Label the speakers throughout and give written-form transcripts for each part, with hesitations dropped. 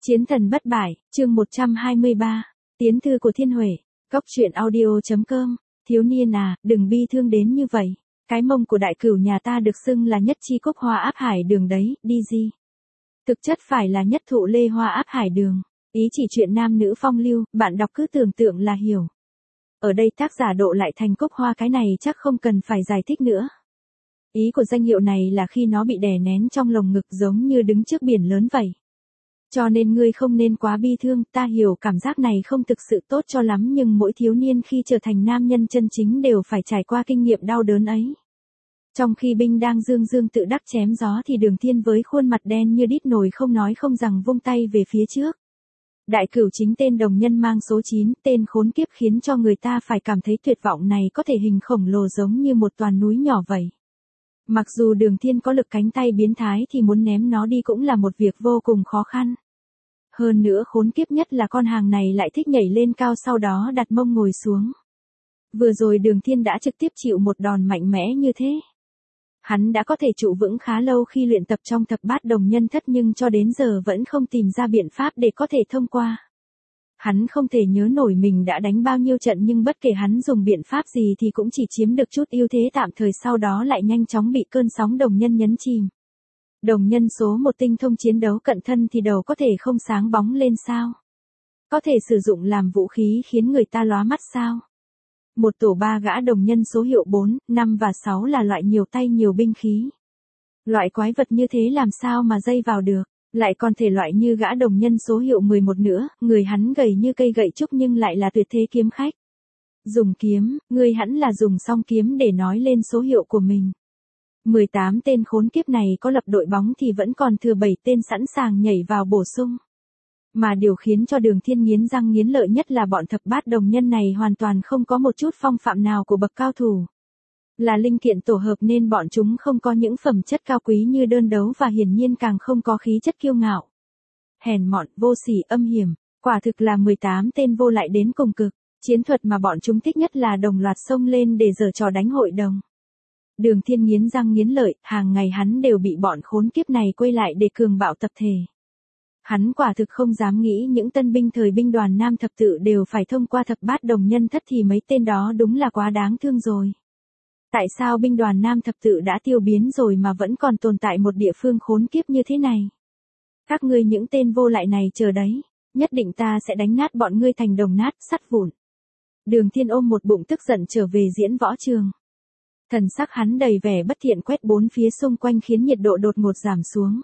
Speaker 1: Chiến thần bất bại, chương 123. Tiến thư của Thiên Huệ. Góc truyện audio.com. Thiếu niên à, đừng bi thương đến như vậy. Cái mông của đại cửu nhà ta được xưng là nhất chi cúc hoa áp hải đường đấy, đi gì? Thực chất phải là nhất thụ lê hoa áp hải đường. Ý chỉ chuyện nam nữ phong lưu, bạn đọc cứ tưởng tượng là hiểu. Ở đây tác giả độ lại thành cúc hoa, cái này chắc không cần phải giải thích nữa. Ý của danh hiệu này là khi nó bị đè nén trong lồng ngực giống như đứng trước biển lớn vậy. Cho nên ngươi không nên quá bi thương, ta hiểu cảm giác này không thực sự tốt cho lắm, nhưng mỗi thiếu niên khi trở thành nam nhân chân chính đều phải trải qua kinh nghiệm đau đớn ấy. Trong khi binh đang dương dương tự đắc chém gió thì Đường Thiên với khuôn mặt đen như đít nồi không nói không rằng vung tay về phía trước. Đại cửu chính tên đồng nhân mang số 9, tên khốn kiếp khiến cho người ta phải cảm thấy tuyệt vọng này có thể hình khổng lồ giống như một toàn núi nhỏ vậy. Mặc dù Đường Thiên có lực cánh tay biến thái thì muốn ném nó đi cũng là một việc vô cùng khó khăn. Hơn nữa khốn kiếp nhất là con hàng này lại thích nhảy lên cao sau đó đặt mông ngồi xuống. Vừa rồi Đường Thiên đã trực tiếp chịu một đòn mạnh mẽ như thế. Hắn đã có thể trụ vững khá lâu khi luyện tập trong thập bát đồng nhân thất, nhưng cho đến giờ vẫn không tìm ra biện pháp để có thể thông qua. Hắn không thể nhớ nổi mình đã đánh bao nhiêu trận, nhưng bất kể hắn dùng biện pháp gì thì cũng chỉ chiếm được chút ưu thế tạm thời, sau đó lại nhanh chóng bị cơn sóng đồng nhân nhấn chìm. Đồng nhân số 1 tinh thông chiến đấu cận thân thì đầu có thể không sáng bóng lên sao? Có thể sử dụng làm vũ khí khiến người ta lóa mắt sao? Một tổ 3 gã đồng nhân số hiệu 4, 5 và 6 là loại nhiều tay nhiều binh khí. Loại quái vật như thế làm sao mà dây vào được? Lại còn thể loại như gã đồng nhân số hiệu 11 nữa, người hắn gầy như cây gậy trúc nhưng lại là tuyệt thế kiếm khách. Dùng kiếm, người hẳn là dùng song kiếm để nói lên số hiệu của mình. 18 tên khốn kiếp này có lập đội bóng thì vẫn còn thừa 7 tên sẵn sàng nhảy vào bổ sung. Mà điều khiến cho Đường Thiên nghiến răng nghiến lợi nhất là bọn thập bát đồng nhân này hoàn toàn không có một chút phong phạm nào của bậc cao thủ. Là linh kiện tổ hợp nên bọn chúng không có những phẩm chất cao quý như đơn đấu và hiển nhiên càng không có khí chất kiêu ngạo. Hèn mọn, vô sỉ, âm hiểm, quả thực là 18 tên vô lại đến cùng cực. Chiến thuật mà bọn chúng thích nhất là đồng loạt xông lên để giở trò đánh hội đồng. Đường Thiên nghiến răng nghiến lợi, hàng ngày hắn đều bị bọn khốn kiếp này quay lại để cường bạo tập thể. Hắn quả thực không dám nghĩ những tân binh thời binh đoàn Nam thập tự đều phải thông qua thập bát đồng nhân thất thì mấy tên đó đúng là quá đáng thương rồi. Tại sao binh đoàn Nam thập tự đã tiêu biến rồi mà vẫn còn tồn tại một địa phương khốn kiếp như thế này? Các ngươi những tên vô lại này chờ đấy, nhất định ta sẽ đánh nát bọn ngươi thành đồng nát, sắt vụn. Đường Thiên ôm một bụng tức giận trở về diễn võ trường. Thần sắc hắn đầy vẻ bất thiện quét bốn phía xung quanh khiến nhiệt độ đột ngột giảm xuống.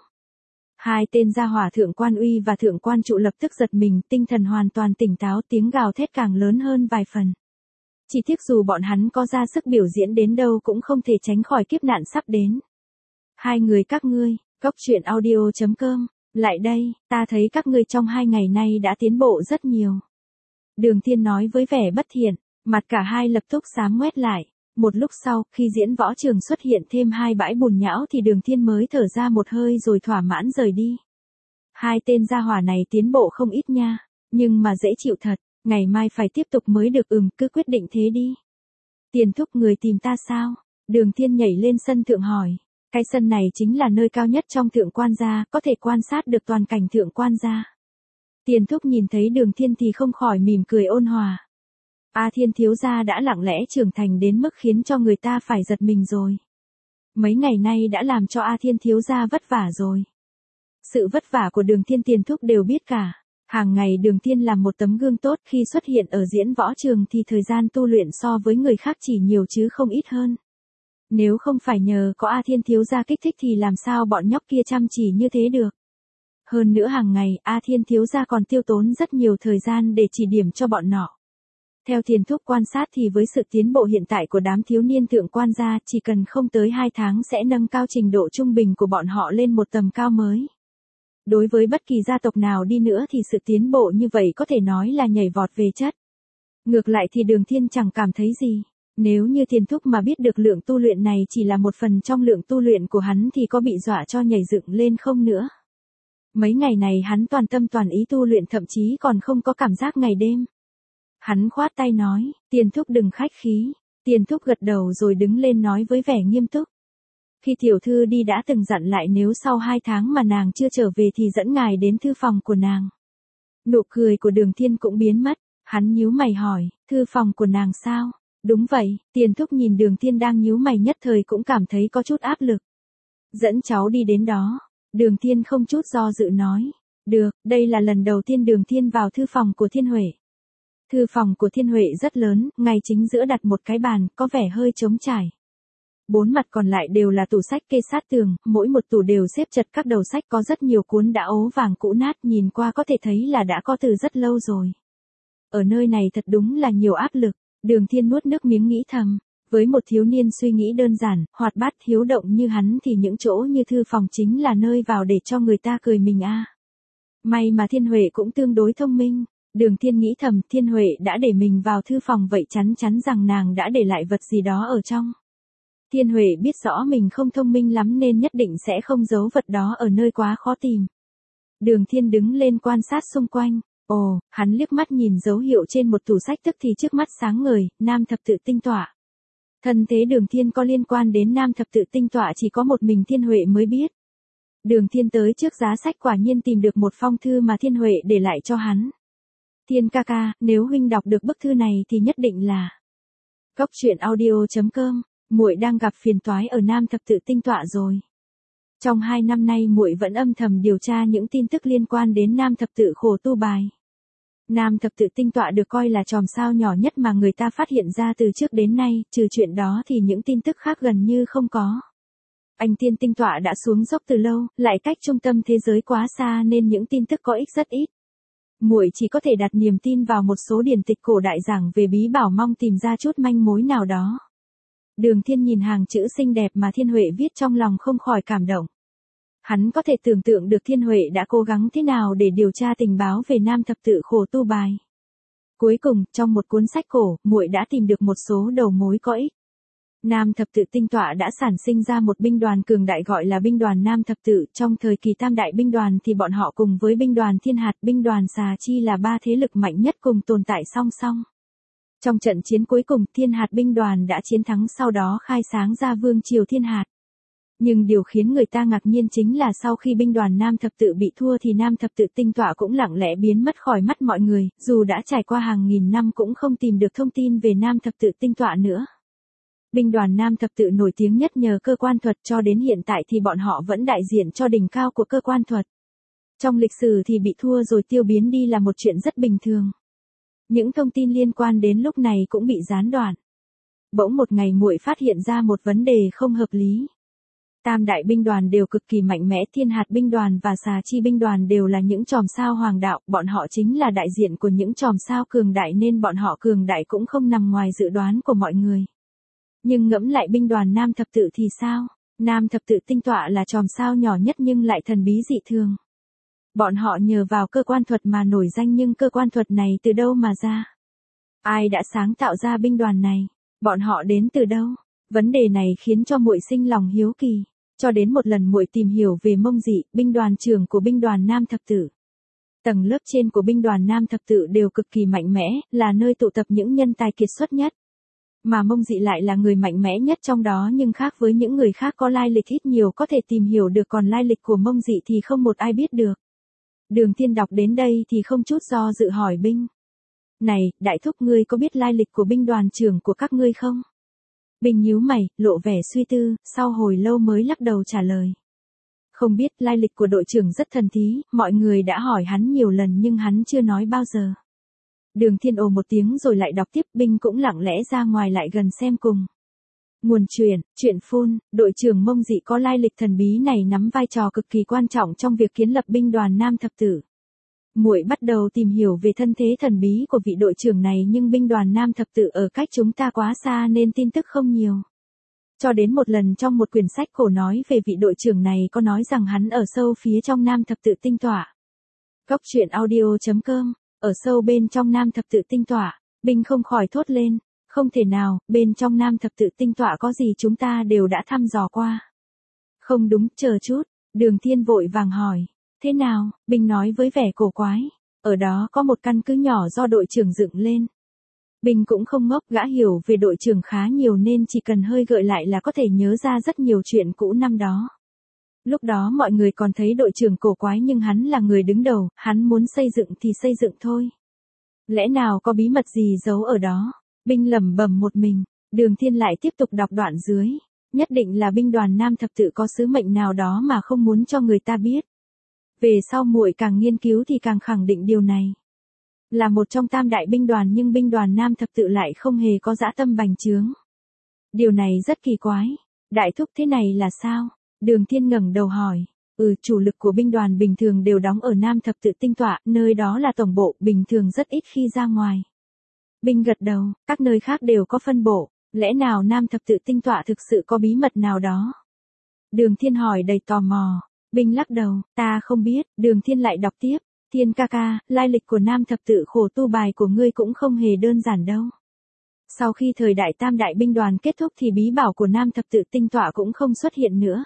Speaker 1: Hai tên gia hỏa Thượng Quan Uy và Thượng Quan Trụ lập tức giật mình, tinh thần hoàn toàn tỉnh táo, tiếng gào thét càng lớn hơn vài phần. Chỉ tiếc dù bọn hắn có ra sức biểu diễn đến đâu cũng không thể tránh khỏi kiếp nạn sắp đến. Hai người các ngươi, góc truyện audio.com, lại đây, ta thấy các ngươi trong 2 ngày nay đã tiến bộ rất nhiều. Đường Thiên nói với vẻ bất thiện, mặt cả hai lập tức xám ngoét lại. Một lúc sau, khi diễn võ trường xuất hiện thêm 2 bãi bùn nhão thì Đường Thiên mới thở ra một hơi rồi thỏa mãn rời đi. Hai tên gia hỏa này tiến bộ không ít nha, nhưng mà dễ chịu thật, ngày mai phải tiếp tục mới được. Cứ quyết định thế đi. Tiền thúc, người tìm ta sao? Đường Thiên nhảy lên sân thượng hỏi. Cái sân này chính là nơi cao nhất trong Thượng Quan gia, có thể quan sát được toàn cảnh Thượng Quan gia. Tiền thúc nhìn thấy Đường Thiên thì không khỏi mỉm cười ôn hòa. A Thiên thiếu gia đã lặng lẽ trưởng thành đến mức khiến cho người ta phải giật mình rồi. Mấy ngày nay đã làm cho A Thiên thiếu gia vất vả rồi. Sự vất vả của Đường Thiên tiền thúc đều biết cả. Hàng ngày Đường Thiên làm một tấm gương tốt, khi xuất hiện ở diễn võ trường thì thời gian tu luyện so với người khác chỉ nhiều chứ không ít hơn. Nếu không phải nhờ có A Thiên thiếu gia kích thích thì làm sao bọn nhóc kia chăm chỉ như thế được. Hơn nữa hàng ngày A Thiên thiếu gia còn tiêu tốn rất nhiều thời gian để chỉ điểm cho bọn nọ. Theo tiền thúc quan sát thì với sự tiến bộ hiện tại của đám thiếu niên Thượng Quan gia, chỉ cần không tới 2 tháng sẽ nâng cao trình độ trung bình của bọn họ lên một tầm cao mới. Đối với bất kỳ gia tộc nào đi nữa thì sự tiến bộ như vậy có thể nói là nhảy vọt về chất. Ngược lại thì Đường Thiên chẳng cảm thấy gì. Nếu như tiền thúc mà biết được lượng tu luyện này chỉ là một phần trong lượng tu luyện của hắn thì có bị dọa cho nhảy dựng lên không nữa. Mấy ngày này hắn toàn tâm toàn ý tu luyện, thậm chí còn không có cảm giác ngày đêm. Hắn khoát tay nói, tiền thúc đừng khách khí. Tiền thúc gật đầu rồi đứng lên nói với vẻ nghiêm túc. Khi tiểu thư đi đã từng dặn lại nếu sau 2 tháng mà nàng chưa trở về thì dẫn ngài đến thư phòng của nàng. Nụ cười của Đường Thiên cũng biến mất, hắn nhíu mày hỏi, thư phòng của nàng sao? Đúng vậy, Tiền Thúc nhìn Đường Thiên đang nhíu mày nhất thời cũng cảm thấy có chút áp lực. Dẫn cháu đi đến đó. Đường Thiên không chút do dự nói. Được, đây là lần đầu tiên Đường Thiên vào thư phòng của Thiên Huệ. Thư phòng của Thiên Huệ rất lớn, ngay chính giữa đặt một cái bàn, có vẻ hơi trống trải. 4 mặt còn lại đều là tủ sách kê sát tường, mỗi một tủ đều xếp chật các đầu sách, có rất nhiều cuốn đã ố vàng cũ nát, nhìn qua có thể thấy là đã có từ rất lâu rồi. Ở nơi này thật đúng là nhiều áp lực. Đường Thiên nuốt nước miếng nghĩ thầm. Với một thiếu niên suy nghĩ đơn giản, hoạt bát hiếu động như hắn thì những chỗ như thư phòng chính là nơi vào để cho người ta cười mình a. May mà Thiên Huệ cũng tương đối thông minh. Đường Thiên nghĩ thầm, Thiên Huệ đã để mình vào thư phòng vậy chắn chắn rằng nàng đã để lại vật gì đó ở trong. Thiên Huệ biết rõ mình không thông minh lắm nên nhất định sẽ không giấu vật đó ở nơi quá khó tìm. Đường Thiên đứng lên quan sát xung quanh. Ồ, hắn liếc mắt nhìn dấu hiệu trên một tủ sách tức thì trước mắt sáng ngời, Nam Thập Tự Tinh Tọa. Thân thế Đường Thiên có liên quan đến Nam Thập Tự Tinh Tọa chỉ có một mình Thiên Huệ mới biết. Đường Thiên tới trước giá sách quả nhiên tìm được một phong thư mà Thiên Huệ để lại cho hắn. Thiên ca ca, nếu huynh đọc được bức thư này thì nhất định là. Cốc truyện audio.com, muội đang gặp phiền toái ở Nam Thập Tự Tinh Tọa rồi. Trong 2 năm nay muội vẫn âm thầm điều tra những tin tức liên quan đến Nam Thập Tự khổ tu bài. Nam Thập Tự Tinh Tọa được coi là chòm sao nhỏ nhất mà người ta phát hiện ra từ trước đến nay, trừ chuyện đó thì những tin tức khác gần như không có. Anh Thiên Tinh Tọa đã xuống dốc từ lâu, lại cách trung tâm thế giới quá xa nên những tin tức có ích rất ít. Muội chỉ có thể đặt niềm tin vào một số điển tịch cổ đại giảng về bí bảo, mong tìm ra chút manh mối nào đó. Đường Thiên nhìn hàng chữ xinh đẹp mà Thiên Huệ viết trong lòng không khỏi cảm động. Hắn có thể tưởng tượng được Thiên Huệ đã cố gắng thế nào để điều tra tình báo về Nam Thập Tự khổ tu bài. Cuối cùng, trong một cuốn sách cổ, muội đã tìm được một số đầu mối có ích. Nam Thập Tự Tinh Tọa đã sản sinh ra một binh đoàn cường đại gọi là binh đoàn Nam Thập Tự. Trong thời kỳ Tam Đại binh đoàn thì bọn họ cùng với binh đoàn Thiên Hạt, binh đoàn Xà Chi là 3 thế lực mạnh nhất cùng tồn tại song song. Trong trận chiến cuối cùng, Thiên Hạt binh đoàn đã chiến thắng, sau đó khai sáng ra Vương triều Thiên Hạt. Nhưng điều khiến người ta ngạc nhiên chính là sau khi binh đoàn Nam Thập Tự bị thua thì Nam Thập Tự Tinh Tọa cũng lặng lẽ biến mất khỏi mắt mọi người, dù đã trải qua hàng nghìn năm cũng không tìm được thông tin về Nam Thập Tự Tinh Tọa nữa. Binh đoàn Nam Thập Tự nổi tiếng nhất nhờ cơ quan thuật, cho đến hiện tại thì bọn họ vẫn đại diện cho đỉnh cao của cơ quan thuật. Trong lịch sử thì bị thua rồi tiêu biến đi là một chuyện rất bình thường. Những thông tin liên quan đến lúc này cũng bị gián đoạn. Bỗng một ngày muội phát hiện ra một vấn đề không hợp lý. Tam đại binh đoàn đều cực kỳ mạnh mẽ, Thiên Hạt binh đoàn và Xà Chi binh đoàn đều là những chòm sao hoàng đạo, bọn họ chính là đại diện của những chòm sao cường đại nên bọn họ cường đại cũng không nằm ngoài dự đoán của mọi người. Nhưng ngẫm lại binh đoàn Nam Thập Tự thì sao? Nam Thập Tự Tinh Tọa là chòm sao nhỏ nhất nhưng lại thần bí dị thường. Bọn họ nhờ vào cơ quan thuật mà nổi danh, nhưng cơ quan thuật này từ đâu mà ra? Ai đã sáng tạo ra binh đoàn này? Bọn họ đến từ đâu? Vấn đề này khiến cho muội sinh lòng hiếu kỳ. Cho đến một lần muội tìm hiểu về Mông Dị, binh đoàn trưởng của binh đoàn Nam Thập Tự. Tầng lớp trên của binh đoàn Nam Thập Tự đều cực kỳ mạnh mẽ, là nơi tụ tập những nhân tài kiệt xuất nhất. Mà Mông Dị lại là người mạnh mẽ nhất trong đó, nhưng khác với những người khác có lai lịch ít nhiều có thể tìm hiểu được, còn lai lịch của Mông Dị thì không một ai biết được. Đường Thiên đọc đến đây thì không chút do dự hỏi binh. Này, đại thúc, ngươi có biết lai lịch của binh đoàn trưởng của các ngươi không? Binh nhíu mày, lộ vẻ suy tư, sau hồi lâu mới lắc đầu trả lời. Không biết, lai lịch của đội trưởng rất thần thí, mọi người đã hỏi hắn nhiều lần nhưng hắn chưa nói bao giờ. Đường Thiên ồ một tiếng rồi lại đọc tiếp, binh cũng lặng lẽ ra ngoài lại gần xem cùng. Nguồn truyện phun, đội trưởng Mông Dị có lai lịch thần bí này nắm vai trò cực kỳ quan trọng trong việc kiến lập binh đoàn Nam Thập Tự. Muội bắt đầu tìm hiểu về thân thế thần bí của vị đội trưởng này, nhưng binh đoàn Nam Thập Tự ở cách chúng ta quá xa nên tin tức không nhiều. Cho đến một lần trong một quyển sách cổ nói về vị đội trưởng này có nói rằng hắn ở sâu phía trong Nam Thập Tự Tinh Tọa. Cốc truyện audio.com, ở sâu bên trong Nam Thập Tự Tinh Tọa, binh không khỏi thốt lên. Không thể nào, bên trong Nam Thập Tự Tinh Tọa có gì chúng ta đều đã thăm dò qua. Không đúng, chờ chút, Đường Thiên vội vàng hỏi. Thế nào? Binh nói với vẻ cổ quái. Ở đó có một căn cứ nhỏ do đội trưởng dựng lên. Binh cũng không ngốc, gã hiểu về đội trưởng khá nhiều nên chỉ cần hơi gợi lại là có thể nhớ ra rất nhiều chuyện cũ năm đó. Lúc đó mọi người còn thấy đội trưởng cổ quái nhưng hắn là người đứng đầu, hắn muốn xây dựng thì xây dựng thôi. Lẽ nào có bí mật gì giấu ở đó? Binh lẩm bẩm một mình, Đường Thiên lại tiếp tục đọc đoạn dưới. Nhất định là binh đoàn Nam Thập Tự có sứ mệnh nào đó mà không muốn cho người ta biết. Về sau muội càng nghiên cứu thì càng khẳng định điều này. Là một trong tam đại binh đoàn nhưng binh đoàn Nam Thập Tự lại không hề có dã tâm bành trướng. Điều này rất kỳ quái. Đại thúc thế này là sao? Đường Thiên ngẩng đầu hỏi. Chủ lực của binh đoàn bình thường đều đóng ở Nam Thập Tự tinh tọa, nơi đó là tổng bộ, bình thường rất ít khi ra ngoài. Binh gật đầu, các nơi khác đều có phân bộ, lẽ nào Nam Thập Tự tinh tọa thực sự có bí mật nào đó? Đường Thiên hỏi đầy tò mò. Binh lắc đầu, ta không biết. Đường Thiên lại đọc tiếp. Thiên ca ca, lai lịch của Nam Thập Tự khổ tu bài của ngươi cũng không hề đơn giản đâu. Sau khi thời đại tam đại binh đoàn kết thúc thì bí bảo của Nam Thập Tự tinh tọa cũng không xuất hiện nữa.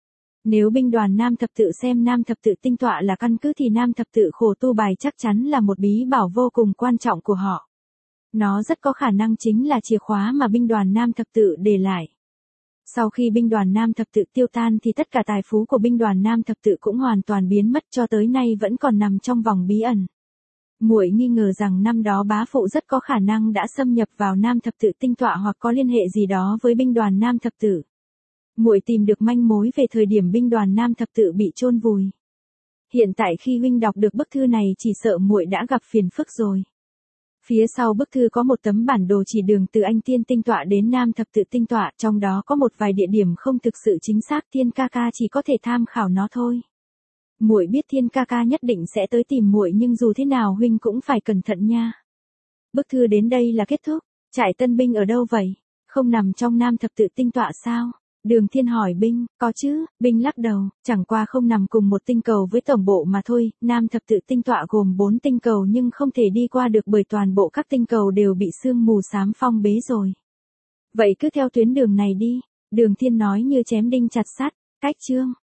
Speaker 1: Nếu binh đoàn Nam Thập Tự xem Nam Thập Tự tinh tọa là căn cứ thì Nam Thập Tự khổ tu bài chắc chắn là một bí bảo vô cùng quan trọng của họ. Nó rất có khả năng chính là chìa khóa mà binh đoàn Nam Thập Tự để lại. Sau khi binh đoàn Nam Thập Tự tiêu tan thì tất cả tài phú của binh đoàn Nam Thập Tự cũng hoàn toàn biến mất, cho tới nay vẫn còn nằm trong vòng bí ẩn. Muội nghi ngờ rằng năm đó bá phụ rất có khả năng đã xâm nhập vào Nam Thập Tự tinh tọa hoặc có liên hệ gì đó với binh đoàn Nam Thập Tự. Muội tìm được manh mối về thời điểm binh đoàn Nam Thập Tự bị chôn vùi. Hiện tại khi huynh đọc được bức thư này chỉ sợ muội đã gặp phiền phức rồi. Phía sau bức thư có một tấm bản đồ chỉ đường từ Anh Tiên tinh tọa đến Nam Thập Tự tinh tọa, trong đó có một vài địa điểm không thực sự chính xác, Thiên ca ca chỉ có thể tham khảo nó thôi. Muội biết Thiên ca ca nhất định sẽ tới tìm muội nhưng dù thế nào huynh cũng phải cẩn thận nha. Bức thư đến đây là kết thúc. Trại tân binh ở đâu vậy? Không nằm trong Nam Thập Tự tinh tọa sao? Đường Thiên hỏi Binh. Có chứ. Binh lắc đầu, chẳng qua không nằm cùng một tinh cầu với tổng bộ mà thôi. Nam Thập Tự tinh tọa gồm 4 tinh cầu nhưng không thể đi qua được bởi toàn bộ các tinh cầu đều bị sương mù xám phong bế rồi. Vậy cứ theo tuyến đường này đi. Đường Thiên nói như chém đinh chặt sắt. Cách chương